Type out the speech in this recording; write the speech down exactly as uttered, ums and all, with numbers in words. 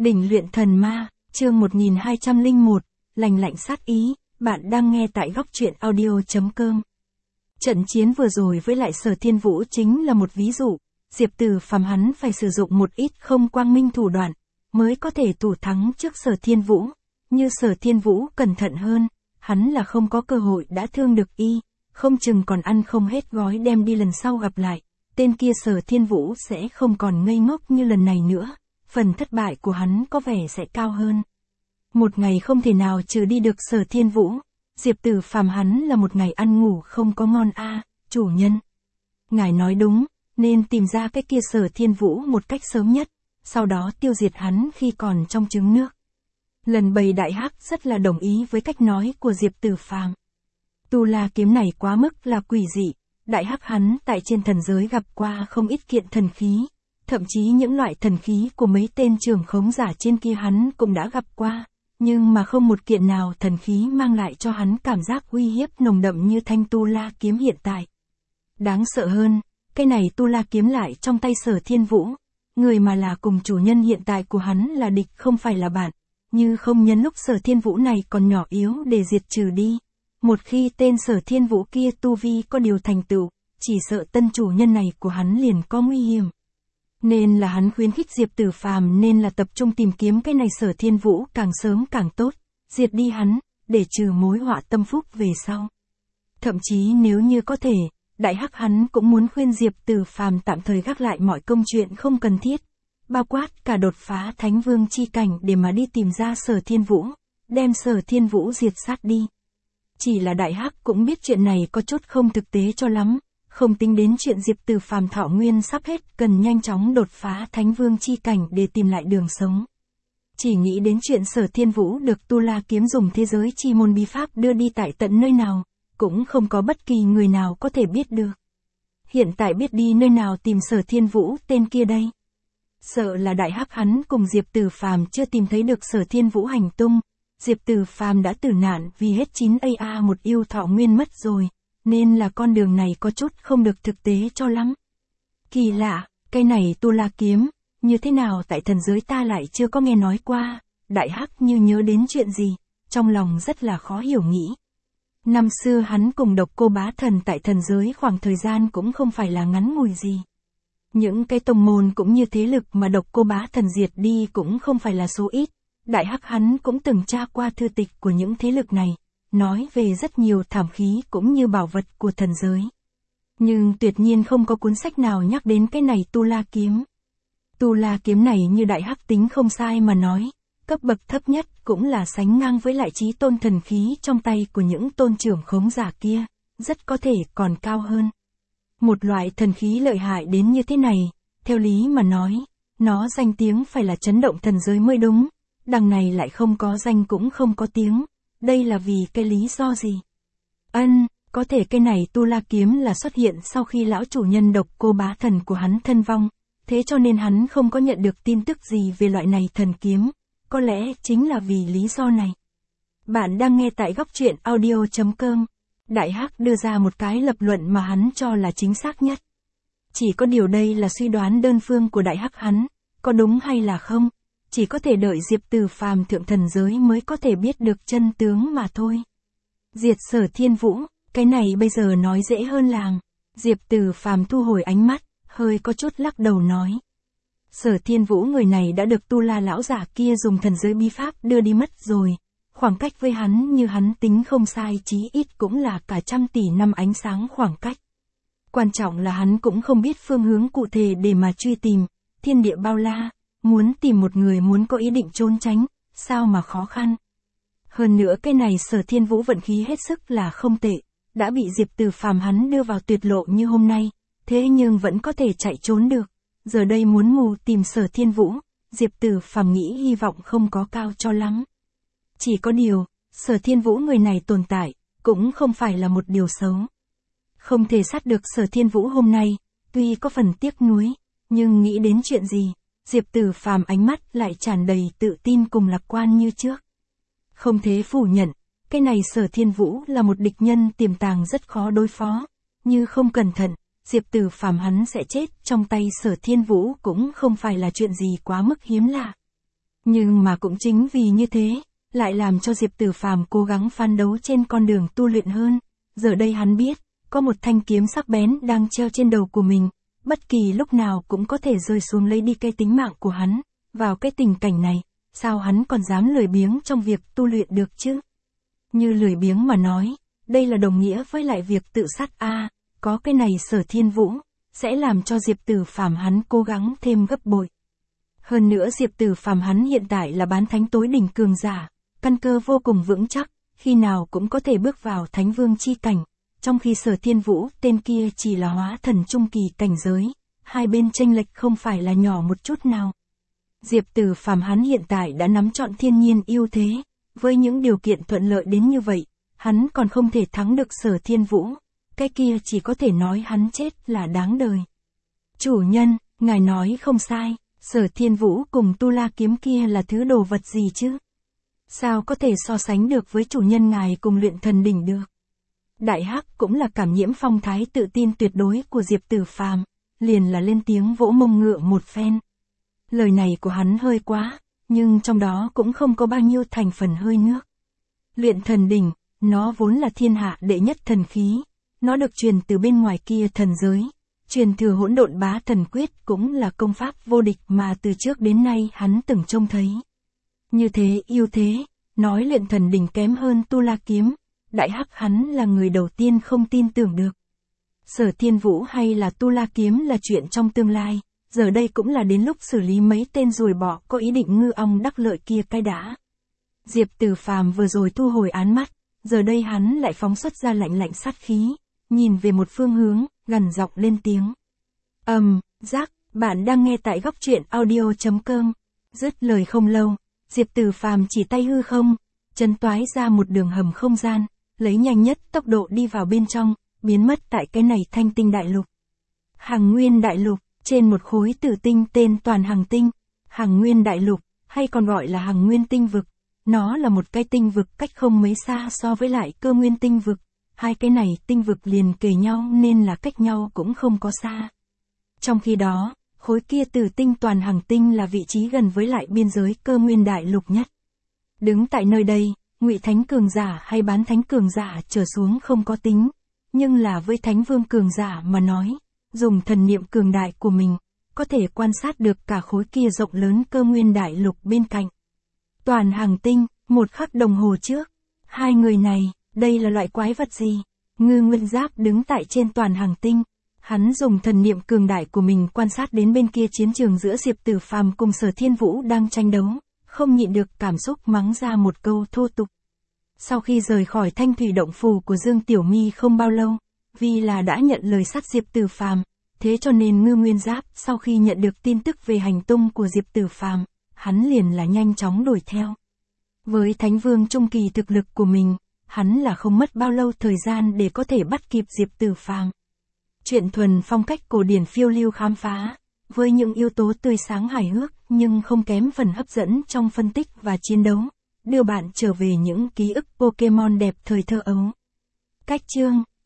Đỉnh luyện thần ma, chương một nghìn hai trăm lẻ một, lành lạnh sát ý, bạn đang nghe tại góc truyện audio.com. Trận chiến vừa rồi với lại Sở Thiên Vũ chính là một ví dụ, Diệp Từ Phàm hắn phải sử dụng một ít không quang minh thủ đoạn, mới có thể thủ thắng trước Sở Thiên Vũ, như Sở Thiên Vũ cẩn thận hơn, hắn là không có cơ hội đã thương được y, không chừng còn ăn không hết gói đem đi lần sau gặp lại, tên kia Sở Thiên Vũ sẽ không còn ngây ngốc như lần này nữa. Phần thất bại của hắn có vẻ sẽ cao hơn. Một ngày không thể nào trừ đi được Sở Thiên Vũ, Diệp Từ Phàm hắn là một ngày ăn ngủ không có ngon a, à, chủ nhân. Ngài nói đúng, nên tìm ra cái kia Sở Thiên Vũ một cách sớm nhất, sau đó tiêu diệt hắn khi còn trong trứng nước. Lần bầy đại hắc rất là đồng ý với cách nói của Diệp Từ Phàm. Tu La kiếm này quá mức là quỷ dị, đại hắc hắn tại trên thần giới gặp qua không ít kiện thần khí. Thậm chí những loại thần khí của mấy tên trưởng khống giả trên kia hắn cũng đã gặp qua, nhưng mà không một kiện nào thần khí mang lại cho hắn cảm giác uy hiếp nồng đậm như thanh Tu La kiếm hiện tại. Đáng sợ hơn, cái này Tu La kiếm lại trong tay Sở Thiên Vũ, người mà là cùng chủ nhân hiện tại của hắn là địch không phải là bạn, như không nhân lúc Sở Thiên Vũ này còn nhỏ yếu để diệt trừ đi. Một khi tên Sở Thiên Vũ kia tu vi có điều thành tựu, chỉ sợ tân chủ nhân này của hắn liền có nguy hiểm. Nên là hắn khuyến khích Diệp Từ Phàm nên là tập trung tìm kiếm cái này Sở Thiên Vũ càng sớm càng tốt, diệt đi hắn, để trừ mối họa tâm phúc về sau. Thậm chí nếu như có thể, đại hắc hắn cũng muốn khuyên Diệp Từ Phàm tạm thời gác lại mọi công chuyện không cần thiết, bao quát cả đột phá Thánh Vương chi cảnh để mà đi tìm ra Sở Thiên Vũ, đem Sở Thiên Vũ diệt sát đi. Chỉ là đại hắc cũng biết chuyện này có chút không thực tế cho lắm. Không tính đến chuyện Diệp Từ Phàm thọ nguyên sắp hết cần nhanh chóng đột phá Thánh Vương chi cảnh để tìm lại đường sống. Chỉ nghĩ đến chuyện Sở Thiên Vũ được Tu La kiếm dùng thế giới chi môn bí pháp đưa đi tại tận nơi nào, cũng không có bất kỳ người nào có thể biết được. Hiện tại biết đi nơi nào tìm Sở Thiên Vũ tên kia đây. Sợ là đại hắc hắn cùng Diệp Từ Phàm chưa tìm thấy được Sở Thiên Vũ hành tung, Diệp Từ Phàm đã tử nạn vì hết chín a một yêu thọ nguyên mất rồi. Nên là con đường này có chút không được thực tế cho lắm. Kỳ lạ, cái này Tu La kiếm, như thế nào tại thần giới ta lại chưa có nghe nói qua, đại hắc như nhớ đến chuyện gì, trong lòng rất là khó hiểu nghĩ. Năm xưa hắn cùng Độc Cô Bá Thần tại thần giới khoảng thời gian cũng không phải là ngắn ngủi gì. Những cái tông môn cũng như thế lực mà Độc Cô Bá Thần diệt đi cũng không phải là số ít, đại hắc hắn cũng từng tra qua thư tịch của những thế lực này. Nói về rất nhiều thảm khí cũng như bảo vật của thần giới. Nhưng tuyệt nhiên không có cuốn sách nào nhắc đến cái này Tu La kiếm. Tu La kiếm này như đại hắc tính không sai mà nói, cấp bậc thấp nhất cũng là sánh ngang với lại chí tôn thần khí trong tay của những tôn trưởng khống giả kia, rất có thể còn cao hơn. Một loại thần khí lợi hại đến như thế này, theo lý mà nói, nó danh tiếng phải là chấn động thần giới mới đúng, đằng này lại không có danh cũng không có tiếng. Đây là vì cái lý do gì? Ân, có thể cái này Tu La kiếm là xuất hiện sau khi lão chủ nhân Độc Cô Bá Thần của hắn thân vong, thế cho nên hắn không có nhận được tin tức gì về loại này thần kiếm, có lẽ chính là vì lý do này. Bạn đang nghe tại góc truyện audio.com, đại hắc đưa ra một cái lập luận mà hắn cho là chính xác nhất. Chỉ có điều đây là suy đoán đơn phương của đại hắc hắn, có đúng hay là không? Chỉ có thể đợi Diệp Từ Phàm thượng thần giới mới có thể biết được chân tướng mà thôi. Diệt Sở Thiên Vũ, cái này bây giờ nói dễ hơn làng. Diệp Từ Phàm thu hồi ánh mắt, hơi có chút lắc đầu nói. Sở Thiên Vũ người này đã được Tu La lão giả kia dùng thần giới bí pháp đưa đi mất rồi. Khoảng cách với hắn như hắn tính không sai chí ít cũng là cả trăm tỷ năm ánh sáng khoảng cách. Quan trọng là hắn cũng không biết phương hướng cụ thể để mà truy tìm, thiên địa bao la. Muốn tìm một người muốn có ý định trốn tránh, sao mà khó khăn. Hơn nữa cái này Sở Thiên Vũ vận khí hết sức là không tệ, đã bị Diệp Từ Phàm hắn đưa vào tuyệt lộ như hôm nay, thế nhưng vẫn có thể chạy trốn được. Giờ đây muốn mù tìm Sở Thiên Vũ, Diệp Từ Phàm nghĩ hy vọng không có cao cho lắm. Chỉ có điều, Sở Thiên Vũ người này tồn tại, cũng không phải là một điều xấu. Không thể sát được Sở Thiên Vũ hôm nay, tuy có phần tiếc nuối, nhưng nghĩ đến chuyện gì? Diệp Từ Phàm ánh mắt lại tràn đầy tự tin cùng lạc quan như trước. Không thể phủ nhận, cái này Sở Thiên Vũ là một địch nhân tiềm tàng rất khó đối phó, như không cẩn thận, Diệp Từ Phàm hắn sẽ chết trong tay Sở Thiên Vũ cũng không phải là chuyện gì quá mức hiếm lạ. Nhưng mà cũng chính vì như thế, lại làm cho Diệp Tử Phàm cố gắng phấn đấu trên con đường tu luyện hơn. Giờ đây hắn biết, có một thanh kiếm sắc bén đang treo trên đầu của mình, bất kỳ lúc nào cũng có thể rơi xuống lấy đi cái tính mạng của hắn. Vào cái tình cảnh này, sao hắn còn dám lười biếng trong việc tu luyện được chứ? Như lười biếng mà nói, đây là đồng nghĩa với lại việc tự sát a, à, có cái này Sở Thiên Vũ, sẽ làm cho Diệp Tử Phàm hắn cố gắng thêm gấp bội. Hơn nữa Diệp Tử Phàm hắn hiện tại là bán thánh tối đỉnh cường giả, căn cơ vô cùng vững chắc, khi nào cũng có thể bước vào thánh vương chi cảnh, trong khi Sở Thiên Vũ tên kia chỉ là hóa thần trung kỳ cảnh giới, hai bên chênh lệch không phải là nhỏ một chút nào. Diệp Tử Phàm hắn hiện tại đã nắm trọn thiên nhiên ưu thế, với những điều kiện thuận lợi đến như vậy, hắn còn không thể thắng được Sở Thiên Vũ, cái kia chỉ có thể nói hắn chết là đáng đời. Chủ nhân, ngài nói không sai, Sở Thiên Vũ cùng Tu La kiếm kia là thứ đồ vật gì chứ? Sao có thể so sánh được với chủ nhân ngài cùng luyện thần đỉnh được? Đại Hắc cũng là cảm nhiễm phong thái tự tin tuyệt đối của Diệp Tử Phàm, liền là lên tiếng vỗ mông ngựa một phen. Lời này của hắn hơi quá, nhưng trong đó cũng không có bao nhiêu thành phần hơi nước. Luyện thần đỉnh, nó vốn là thiên hạ đệ nhất thần khí, nó được truyền từ bên ngoài kia thần giới, truyền thừa hỗn độn bá thần quyết cũng là công pháp vô địch mà từ trước đến nay hắn từng trông thấy. Như thế yêu thế, nói luyện thần đỉnh kém hơn Tu La kiếm, Đại Hắc hắn là người đầu tiên không tin tưởng được. Sở Thiên Vũ hay là Tu La kiếm là chuyện trong tương lai, giờ đây cũng là đến lúc xử lý mấy tên ruồi bọ có ý định ngư ong đắc lợi kia cái đã. Diệp Tử Phàm vừa rồi thu hồi án mắt, giờ đây hắn lại phóng xuất ra lạnh lạnh sát khí, nhìn về một phương hướng, gằn giọng lên tiếng. Ầm, um, rắc, bạn đang nghe tại góc truyện audio chấm com. Dứt lời không lâu, Diệp Tử Phàm chỉ tay hư không, chân toái ra một đường hầm không gian, lấy nhanh nhất tốc độ đi vào bên trong, biến mất tại cái này thanh tinh đại lục. Hằng Nguyên đại lục, trên một khối tử tinh tên Toàn Hằng tinh, Hằng Nguyên đại lục, hay còn gọi là Hằng Nguyên tinh vực, nó là một cái tinh vực cách không mấy xa so với lại Cơ Nguyên tinh vực, hai cái này tinh vực liền kề nhau nên là cách nhau cũng không có xa. Trong khi đó, khối kia tử tinh Toàn Hằng tinh là vị trí gần với lại biên giới Cơ Nguyên đại lục nhất. Đứng tại nơi đây, Ngụy thánh cường giả hay bán thánh cường giả trở xuống không có tính, nhưng là với thánh vương cường giả mà nói, dùng thần niệm cường đại của mình, có thể quan sát được cả khối kia rộng lớn Cơ Nguyên đại lục bên cạnh. Toàn Hằng tinh, một khắc đồng hồ trước, hai người này, đây là loại quái vật gì? Ngư Nguyên Giáp đứng tại trên Toàn Hằng tinh, hắn dùng thần niệm cường đại của mình quan sát đến bên kia chiến trường giữa Diệp Tử Phàm cùng Sở Thiên Vũ đang tranh đấu, không nhịn được cảm xúc mắng ra một câu thô tục. Sau khi rời khỏi Thanh Thủy động phủ của Dương Tiểu Mi không bao lâu, vì là đã nhận lời sát Diệp Tử Phàm, thế cho nên Ngư Nguyên Giáp sau khi nhận được tin tức về hành tung của Diệp Tử Phàm, hắn liền là nhanh chóng đuổi theo. Với Thánh Vương trung kỳ thực lực của mình, hắn là không mất bao lâu thời gian để có thể bắt kịp Diệp Tử Phàm. Chuyện thuần phong cách cổ điển phiêu lưu khám phá, với những yếu tố tươi sáng hài hước nhưng không kém phần hấp dẫn trong phân tích và chiến đấu, đưa bạn trở về những ký ức Pokemon đẹp thời thơ ấu. Cách chương